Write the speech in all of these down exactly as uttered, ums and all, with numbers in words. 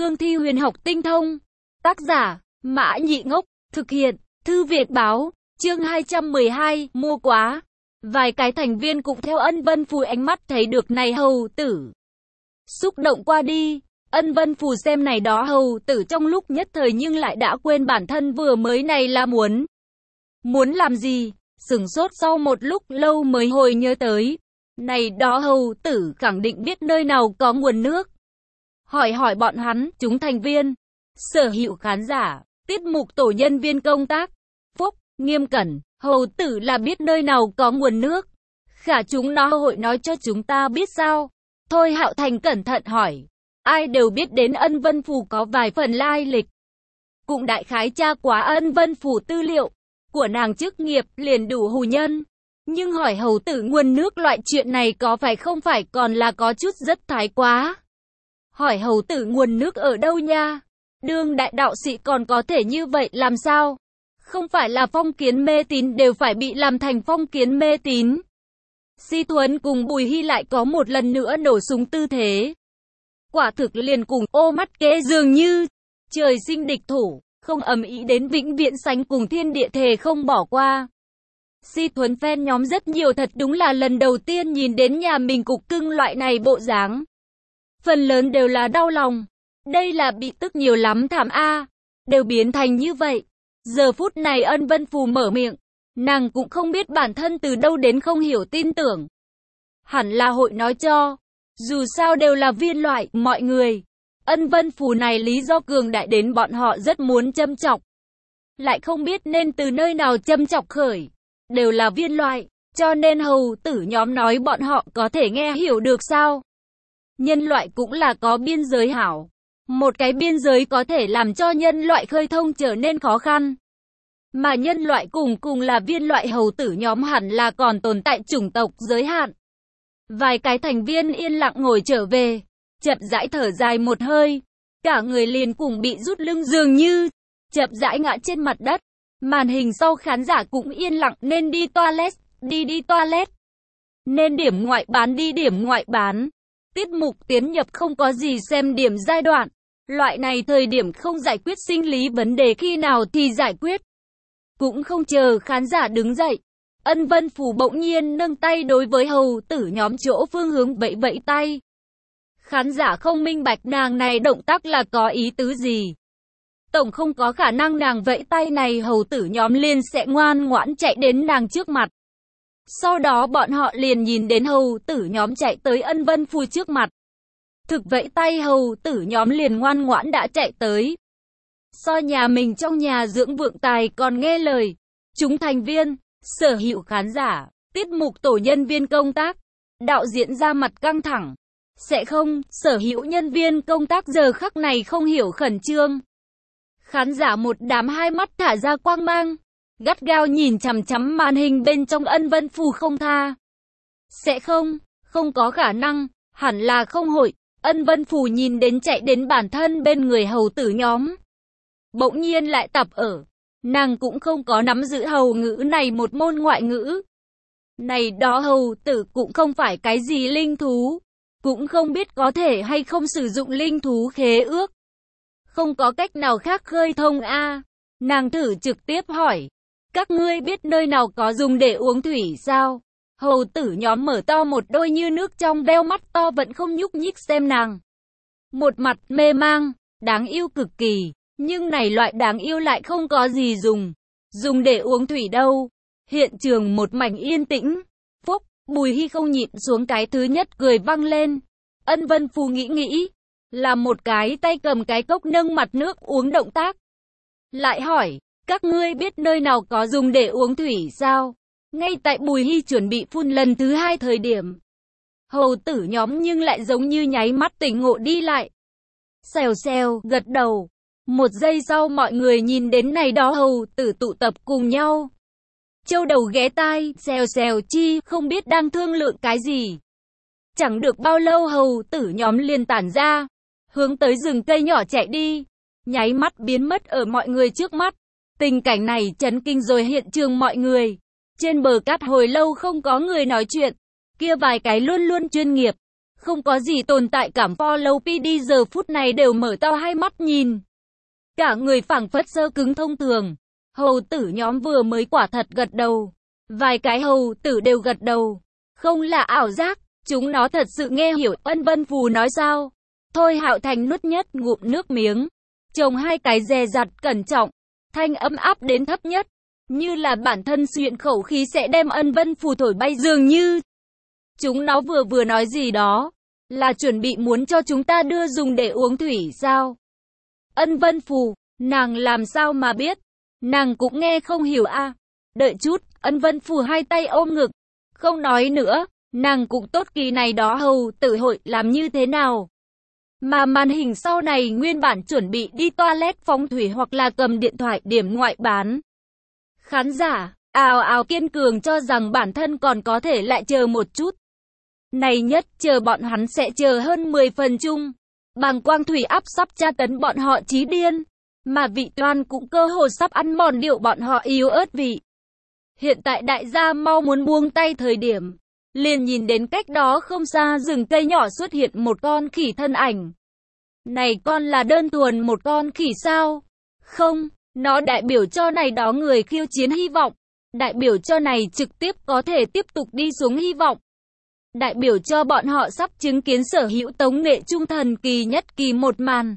cương thi huyền học tinh thông. Tác giả, Mã Nhị Ngốc, thực hiện, Thư Việt Báo, chương hai trăm mười hai, mua quá. Vài cái thành viên cũng theo Ân Vân Phù ánh mắt thấy được này hầu tử. Xúc động qua đi, Ân Vân Phù xem này đó hầu tử trong lúc nhất thời nhưng lại đã quên bản thân vừa mới này là muốn. Muốn làm gì? Sửng sốt sau một lúc lâu mới hồi nhớ tới. Này đó hầu tử khẳng định biết nơi nào có nguồn nước. Hỏi hỏi bọn hắn, chúng thành viên, sở hữu khán giả, tiết mục tổ nhân viên công tác, Phúc, Nghiêm Cẩn, hầu tử là biết nơi nào có nguồn nước. Khả chúng nó hội nói cho chúng ta biết sao? Thôi Hạo Thành cẩn thận hỏi. Ai đều biết đến Ân Vân Phù có vài phần lai lịch. Cũng đại khái tra quá Ân Vân Phù tư liệu của nàng chức nghiệp liền đủ hù nhân. Nhưng hỏi hầu tử nguồn nước loại chuyện này có phải không phải còn là có chút rất thái quá. Hỏi hầu tử nguồn nước ở đâu nha? Đương đại đạo sĩ còn có thể như vậy làm sao? Không phải là phong kiến mê tín đều phải bị làm thành phong kiến mê tín. Si Thuấn cùng Bùi Hy lại có một lần nữa nổ súng tư thế. Quả thực liền cùng ô mắt kế dường như trời sinh địch thủ, không ầm ĩ đến vĩnh viễn sánh cùng thiên địa thề không bỏ qua. Si Thuấn fan nhóm rất nhiều thật đúng là lần đầu tiên nhìn đến nhà mình cục cưng loại này bộ dáng. Phần lớn đều là đau lòng. Đây là bị tức nhiều lắm thảm a, đều biến thành như vậy. Giờ phút này Ân Vân Phù mở miệng, nàng cũng không biết bản thân từ đâu đến không hiểu tin tưởng. Hẳn là hội nói cho, dù sao đều là viên loại, mọi người. Ân Vân Phù này lý do cường đại đến bọn họ rất muốn châm chọc. Lại không biết nên từ nơi nào châm chọc khởi. Đều là viên loại, cho nên hầu tử nhóm nói bọn họ có thể nghe hiểu được sao. Nhân loại cũng là có biên giới hảo. Một cái biên giới có thể làm cho nhân loại khơi thông trở nên khó khăn. Mà nhân loại cùng cùng là viên loại hầu tử nhóm hẳn là còn tồn tại chủng tộc giới hạn. Vài cái thành viên yên lặng ngồi trở về, chậm rãi thở dài một hơi. Cả người liền cùng bị rút lưng dường như, chậm rãi ngã trên mặt đất. Màn hình sau khán giả cũng yên lặng nên đi toilet, đi đi toilet. Nên điểm ngoại bán đi điểm ngoại bán. Tiết mục tiến nhập không có gì xem điểm giai đoạn. Loại này thời điểm không giải quyết sinh lý vấn đề khi nào thì giải quyết. Cũng không chờ khán giả đứng dậy. Ân Vân Phù bỗng nhiên nâng tay đối với hầu tử nhóm chỗ phương hướng vẫy vẫy tay. Khán giả không minh bạch nàng này động tác là có ý tứ gì. Tổng không có khả năng nàng vẫy tay này hầu tử nhóm liền sẽ ngoan ngoãn chạy đến nàng trước mặt. Sau đó bọn họ liền nhìn đến hầu tử nhóm chạy tới Ân Vân Phù trước mặt. Thực vẫy tay hầu tử nhóm liền ngoan ngoãn đã chạy tới. So nhà mình trong nhà dưỡng vượng tài còn nghe lời. Chúng thành viên, sở hữu khán giả, tiết mục tổ nhân viên công tác, đạo diễn ra mặt căng thẳng. Sẽ không, sở hữu nhân viên công tác giờ khắc này không hiểu khẩn trương. Khán giả một đám hai mắt thả ra quang mang, gắt gao nhìn chằm chằm màn hình bên trong Ân Vân Phù không tha. Sẽ không, không có khả năng, hẳn là không hội. Ân Vân Phù nhìn đến chạy đến bản thân bên người hầu tử nhóm. Bỗng nhiên lại tập ở. Nàng cũng không có nắm giữ hầu ngữ này một môn ngoại ngữ. Này đó hầu tử cũng không phải cái gì linh thú. Cũng không biết có thể hay không sử dụng linh thú khế ước. Không có cách nào khác khơi thông a à. Nàng thử trực tiếp hỏi. Các ngươi biết nơi nào có dùng để uống thủy sao? Hầu tử nhóm mở to một đôi như nước trong veo mắt to vẫn không nhúc nhích xem nàng. Một mặt mê mang, đáng yêu cực kỳ. Nhưng này loại đáng yêu lại không có gì dùng. Dùng để uống thủy đâu. Hiện trường một mảnh yên tĩnh. Phúc, Bùi Hy không nhịn xuống cái thứ nhất cười vang lên. Ân Vân Phù nghĩ nghĩ. Là một cái tay cầm cái cốc nâng mặt nước uống động tác. Lại hỏi, các ngươi biết nơi nào có dùng để uống thủy sao? Ngay tại Bùi Hy chuẩn bị phun lần thứ hai thời điểm. Hầu tử nhóm nhưng lại giống như nháy mắt tỉnh ngộ đi lại. Xèo xèo, gật đầu. Một giây sau mọi người nhìn đến này đó hầu tử tụ tập cùng nhau. Châu đầu ghé tai, xèo xèo chi, không biết đang thương lượng cái gì. Chẳng được bao lâu hầu tử nhóm liền tản ra. Hướng tới rừng cây nhỏ chạy đi. Nháy mắt biến mất ở mọi người trước mắt. Tình cảnh này chấn kinh rồi hiện trường mọi người. Trên bờ cát hồi lâu không có người nói chuyện. Kia vài cái luôn luôn chuyên nghiệp. Không có gì tồn tại cảm, Follow pê đê giờ phút này đều mở to hai mắt nhìn. Cả người phảng phất sơ cứng thông thường. Hầu tử nhóm vừa mới quả thật gật đầu. Vài cái hầu tử đều gật đầu. Không là ảo giác, chúng nó thật sự nghe hiểu. Ân Vân Phù nói sao? Thôi Hạo Thành nuốt nhất ngụm nước miếng. Chồng hai cái dè dặt cẩn trọng. Thanh ấm áp đến thấp nhất. Như là bản thân xuyện khẩu khí sẽ đem Ân Vân Phù thổi bay dường như. Chúng nó vừa vừa nói gì đó. Là chuẩn bị muốn cho chúng ta đưa dùng để uống thủy sao? Ân Vân Phù, nàng làm sao mà biết? Nàng cũng nghe không hiểu a. À. Đợi chút, Ân Vân Phù hai tay ôm ngực. Không nói nữa, nàng cũng tốt kỳ này đó hầu tử hội làm như thế nào. Mà màn hình sau này nguyên bản chuẩn bị đi toilet phóng thủy hoặc là cầm điện thoại điểm ngoại bán. Khán giả, ào ào kiên cường cho rằng bản thân còn có thể lại chờ một chút. Này nhất chờ bọn hắn sẽ chờ hơn mười phần chung. Bàng quang thủy áp sắp tra tấn bọn họ chí điên. Mà vị toan cũng cơ hồ sắp ăn mòn điệu bọn họ yếu ớt vị. Hiện tại đại gia mau muốn buông tay thời điểm. Liền nhìn đến cách đó không xa rừng cây nhỏ xuất hiện một con khỉ thân ảnh. Này con là đơn thuần một con khỉ sao? Không, nó đại biểu cho này đó người khiêu chiến hy vọng. Đại biểu cho này trực tiếp có thể tiếp tục đi xuống hy vọng. Đại biểu cho bọn họ sắp chứng kiến sở hữu tống nghệ trung thần kỳ nhất kỳ một màn.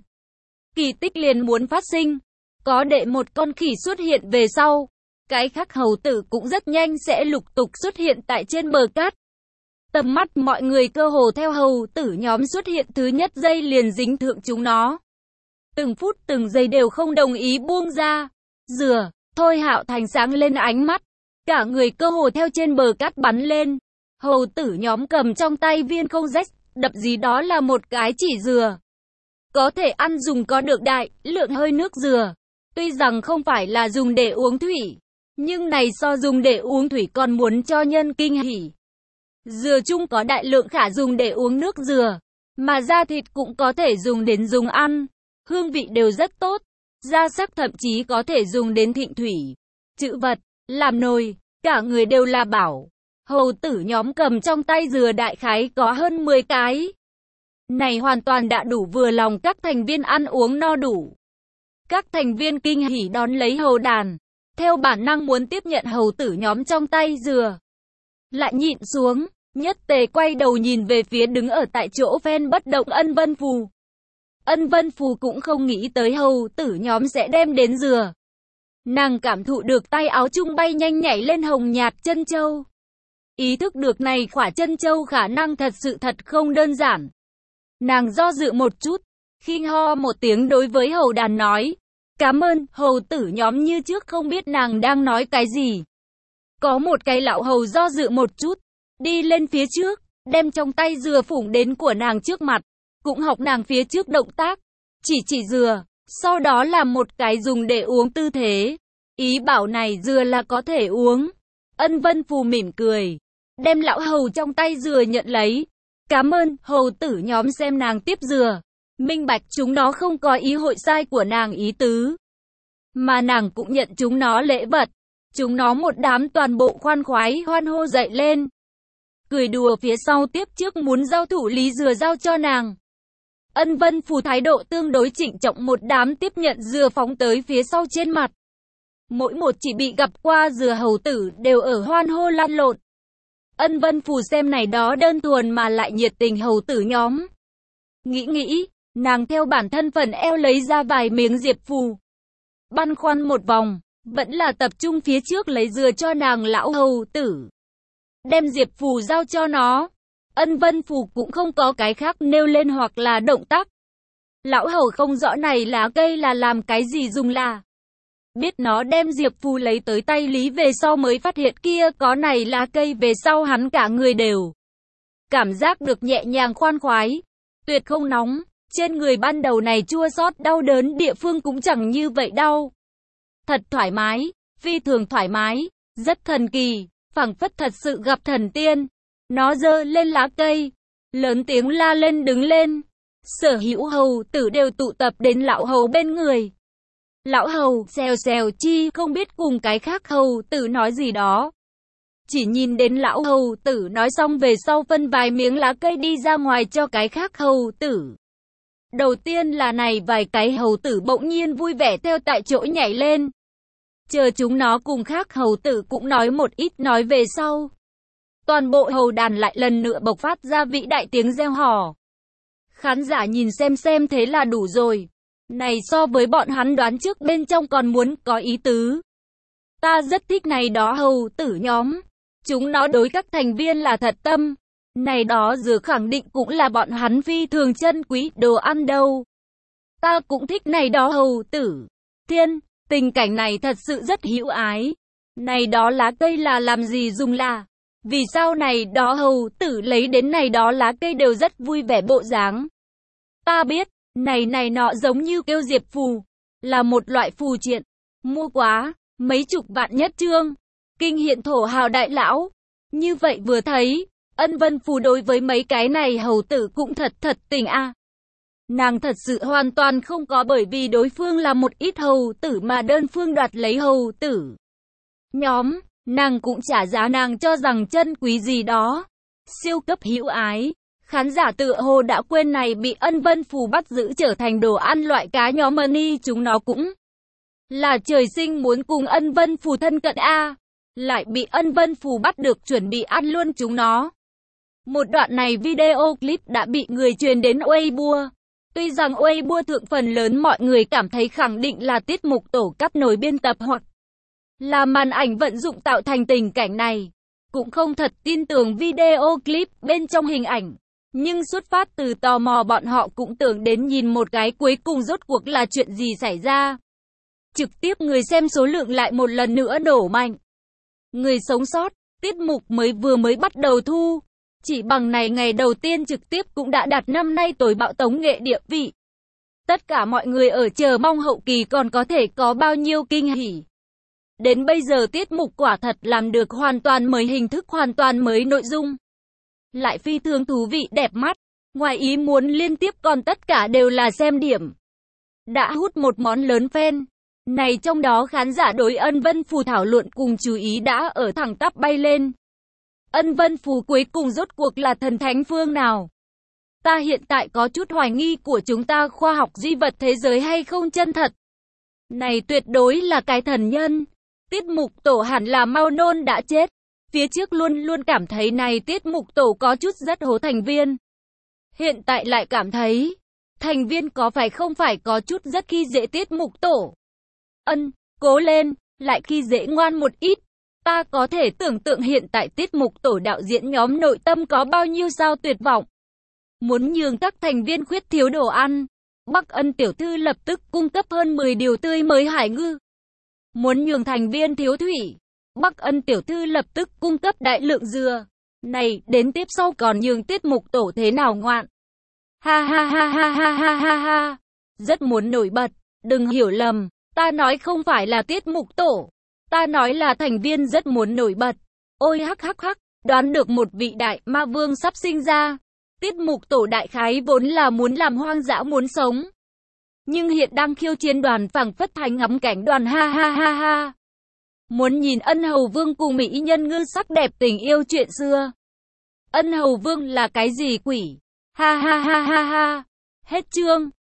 Kỳ tích liền muốn phát sinh. Có đệ một con khỉ xuất hiện về sau. Cái khác hầu tử cũng rất nhanh sẽ lục tục xuất hiện tại trên bờ cát. Tầm mắt mọi người cơ hồ theo hầu tử nhóm xuất hiện thứ nhất giây liền dính thượng chúng nó. Từng phút từng giây đều không đồng ý buông ra. Dừa, Thôi Hạo Thành sáng lên ánh mắt. Cả người cơ hồ theo trên bờ cát bắn lên. Hầu tử nhóm cầm trong tay viên không rách, đập gì đó là một cái chỉ dừa. Có thể ăn dùng có được đại, lượng hơi nước dừa. Tuy rằng không phải là dùng để uống thủy, nhưng này so dùng để uống thủy còn muốn cho nhân kinh hỉ. Dừa chung có đại lượng khả dùng để uống nước dừa, mà da thịt cũng có thể dùng đến dùng ăn. Hương vị đều rất tốt, da sắc thậm chí có thể dùng đến thịnh thủy, trữ vật, làm nồi, cả người đều là bảo. Hầu tử nhóm cầm trong tay dừa đại khái có hơn mười cái. Này hoàn toàn đã đủ vừa lòng các thành viên ăn uống no đủ. Các thành viên kinh hỉ đón lấy hầu đàn, theo bản năng muốn tiếp nhận hầu tử nhóm trong tay dừa. Lại nhịn xuống, nhất tề quay đầu nhìn về phía đứng ở tại chỗ ven bất động Ân Vân Phù. Ân Vân Phù cũng không nghĩ tới hầu tử nhóm sẽ đem đến dừa. Nàng cảm thụ được tay áo trung bay nhanh nhảy lên hồng nhạt chân châu. Ý thức được này khỏa chân châu khả năng thật sự thật không đơn giản. Nàng do dự một chút, khinh ho một tiếng đối với hầu đàn nói. Cảm ơn, hầu tử nhóm như trước không biết nàng đang nói cái gì. Có một cái lão hầu do dự một chút, đi lên phía trước, đem trong tay dừa phủng đến của nàng trước mặt, cũng học nàng phía trước động tác, chỉ chỉ dừa, sau đó làm một cái dùng để uống tư thế. Ý bảo này dừa là có thể uống. Ân Vân Phù mỉm cười, đem lão hầu trong tay dừa nhận lấy. Cảm ơn, hầu tử nhóm xem nàng tiếp dừa. Minh bạch chúng nó không có ý hội sai của nàng ý tứ. Mà nàng cũng nhận chúng nó lễ vật. Chúng nó một đám toàn bộ khoan khoái hoan hô dậy lên. Cười đùa phía sau tiếp trước muốn giao thủ lý dừa giao cho nàng. Ân Vân Phù thái độ tương đối trịnh trọng một đám tiếp nhận dừa phóng tới phía sau trên mặt. Mỗi một chỉ bị gặp qua dừa hầu tử đều ở hoan hô lăn lộn. Ân Vân Phù xem này đó đơn thuần mà lại nhiệt tình hầu tử nhóm. Nghĩ nghĩ, nàng theo bản thân phần eo lấy ra vài miếng diệp phù. Băn khoăn một vòng, vẫn là tập trung phía trước lấy dừa cho nàng lão hầu tử. Đem diệp phù giao cho nó. Ân Vân Phù cũng không có cái khác nêu lên hoặc là động tác. Lão hầu không rõ này lá cây là làm cái gì dùng là. Biết nó đem diệp phù lấy tới tay lý về sau mới phát hiện kia có này lá cây về sau hắn cả người đều. Cảm giác được nhẹ nhàng khoan khoái. Tuyệt không nóng. Trên người ban đầu này chua xót đau đớn địa phương cũng chẳng như vậy đau. Thật thoải mái. Phi thường thoải mái. Rất thần kỳ. Phảng phất thật sự gặp thần tiên. Nó giơ lên lá cây. Lớn tiếng la lên đứng lên. Sở hữu hầu tử đều tụ tập đến lão hầu bên người. Lão hầu xèo xèo chi không biết cùng cái khác hầu tử nói gì đó. Chỉ nhìn đến lão hầu tử nói xong về sau phân vài miếng lá cây đi ra ngoài cho cái khác hầu tử. Đầu tiên là này vài cái hầu tử bỗng nhiên vui vẻ theo tại chỗ nhảy lên. Chờ chúng nó cùng khác hầu tử cũng nói một ít nói về sau. Toàn bộ hầu đàn lại lần nữa bộc phát ra vĩ đại tiếng reo hò. Khán giả nhìn xem xem thế là đủ rồi. Này so với bọn hắn đoán trước bên trong còn muốn có ý tứ. Ta rất thích này đó hầu tử nhóm. Chúng nó đối các thành viên là thật tâm. Này đó giờ khẳng định cũng là bọn hắn phi thường chân quý đồ ăn đâu. Ta cũng thích này đó hầu tử. Thiên, tình cảnh này thật sự rất hữu ái. Này đó lá cây là làm gì dùng là? Vì sao này đó hầu tử lấy đến này đó lá cây đều rất vui vẻ bộ dáng. Ta biết, này này nọ giống như kêu diệp phù. Là một loại phù triện. Mua quá, mấy chục vạn nhất trương. Kinh hiện thổ hào đại lão. Như vậy vừa thấy, Ân Vân Phù đối với mấy cái này hầu tử cũng thật thật tình a. À. Nàng thật sự hoàn toàn không có bởi vì đối phương là một ít hầu tử mà đơn phương đoạt lấy hầu tử. Nhóm, nàng cũng trả giá nàng cho rằng chân quý gì đó. Siêu cấp hữu ái. Khán giả tựa hồ đã quên này bị Ân Vân Phù bắt giữ trở thành đồ ăn loại cá nhóm money chúng nó cũng là trời sinh muốn cùng Ân Vân Phù thân cận a. À. Lại bị Ân Vân Phù bắt được chuẩn bị ăn luôn chúng nó. Một đoạn này video clip đã bị người truyền đến Weibo. Tuy rằng Weibo thượng phần lớn mọi người cảm thấy khẳng định là tiết mục tổ cấp nổi biên tập hoặc là màn ảnh vận dụng tạo thành tình cảnh này. Cũng không thật tin tưởng video clip bên trong hình ảnh. Nhưng xuất phát từ tò mò bọn họ cũng tưởng đến nhìn một cái cuối cùng rốt cuộc là chuyện gì xảy ra. Trực tiếp người xem số lượng lại một lần nữa đổ mạnh. Người sống sót, tiết mục mới vừa mới bắt đầu thu. Chỉ bằng này ngày đầu tiên trực tiếp cũng đã đạt năm nay tối bạo tống nghệ địa vị. Tất cả mọi người ở chờ mong hậu kỳ còn có thể có bao nhiêu kinh hỉ. Đến bây giờ tiết mục quả thật làm được hoàn toàn mới hình thức hoàn toàn mới nội dung. Lại phi thường thú vị đẹp mắt. Ngoài ý muốn liên tiếp còn tất cả đều là xem điểm. Đã hút một món lớn fan. Này trong đó khán giả đối Ân Vân Phù thảo luận cùng chú ý đã ở thẳng tắp bay lên. Ân Vân Phù cuối cùng rốt cuộc là thần thánh phương nào? Ta hiện tại có chút hoài nghi của chúng ta khoa học di vật thế giới hay không chân thật. Này tuyệt đối là cái thần nhân. Tiết mục tổ hẳn là mau nôn đã chết. Phía trước luôn luôn cảm thấy này tiết mục tổ có chút rất hố thành viên. Hiện tại lại cảm thấy, thành viên có phải không phải có chút rất khi dễ tiết mục tổ. Ân, cố lên, lại khi dễ ngoan một ít. Ta có thể tưởng tượng hiện tại tiết mục tổ đạo diễn nhóm nội tâm có bao nhiêu sao tuyệt vọng. Muốn nhường các thành viên khuyết thiếu đồ ăn. Bắc Ân tiểu thư lập tức cung cấp hơn mười điều tươi mới hải ngư. Muốn nhường thành viên thiếu thủy. Bắc Ân tiểu thư lập tức cung cấp đại lượng dừa. Này, đến tiếp sau còn nhường tiết mục tổ thế nào ngoạn. Ha ha ha ha ha ha ha ha. Rất muốn nổi bật, đừng hiểu lầm. Ta nói không phải là tiết mục tổ. Ta nói là thành viên rất muốn nổi bật. Ôi hắc hắc hắc, đoán được một vị đại ma vương sắp sinh ra. Tiết mục tổ đại khái vốn là muốn làm hoang dã muốn sống. Nhưng hiện đang khiêu chiến đoàn phảng phất thành ngắm cảnh đoàn ha ha ha ha. Muốn nhìn Ân Hầu Vương cùng mỹ nhân ngư sắc đẹp tình yêu chuyện xưa. Ân Hầu Vương là cái gì quỷ? Ha ha ha ha ha. Hết chương.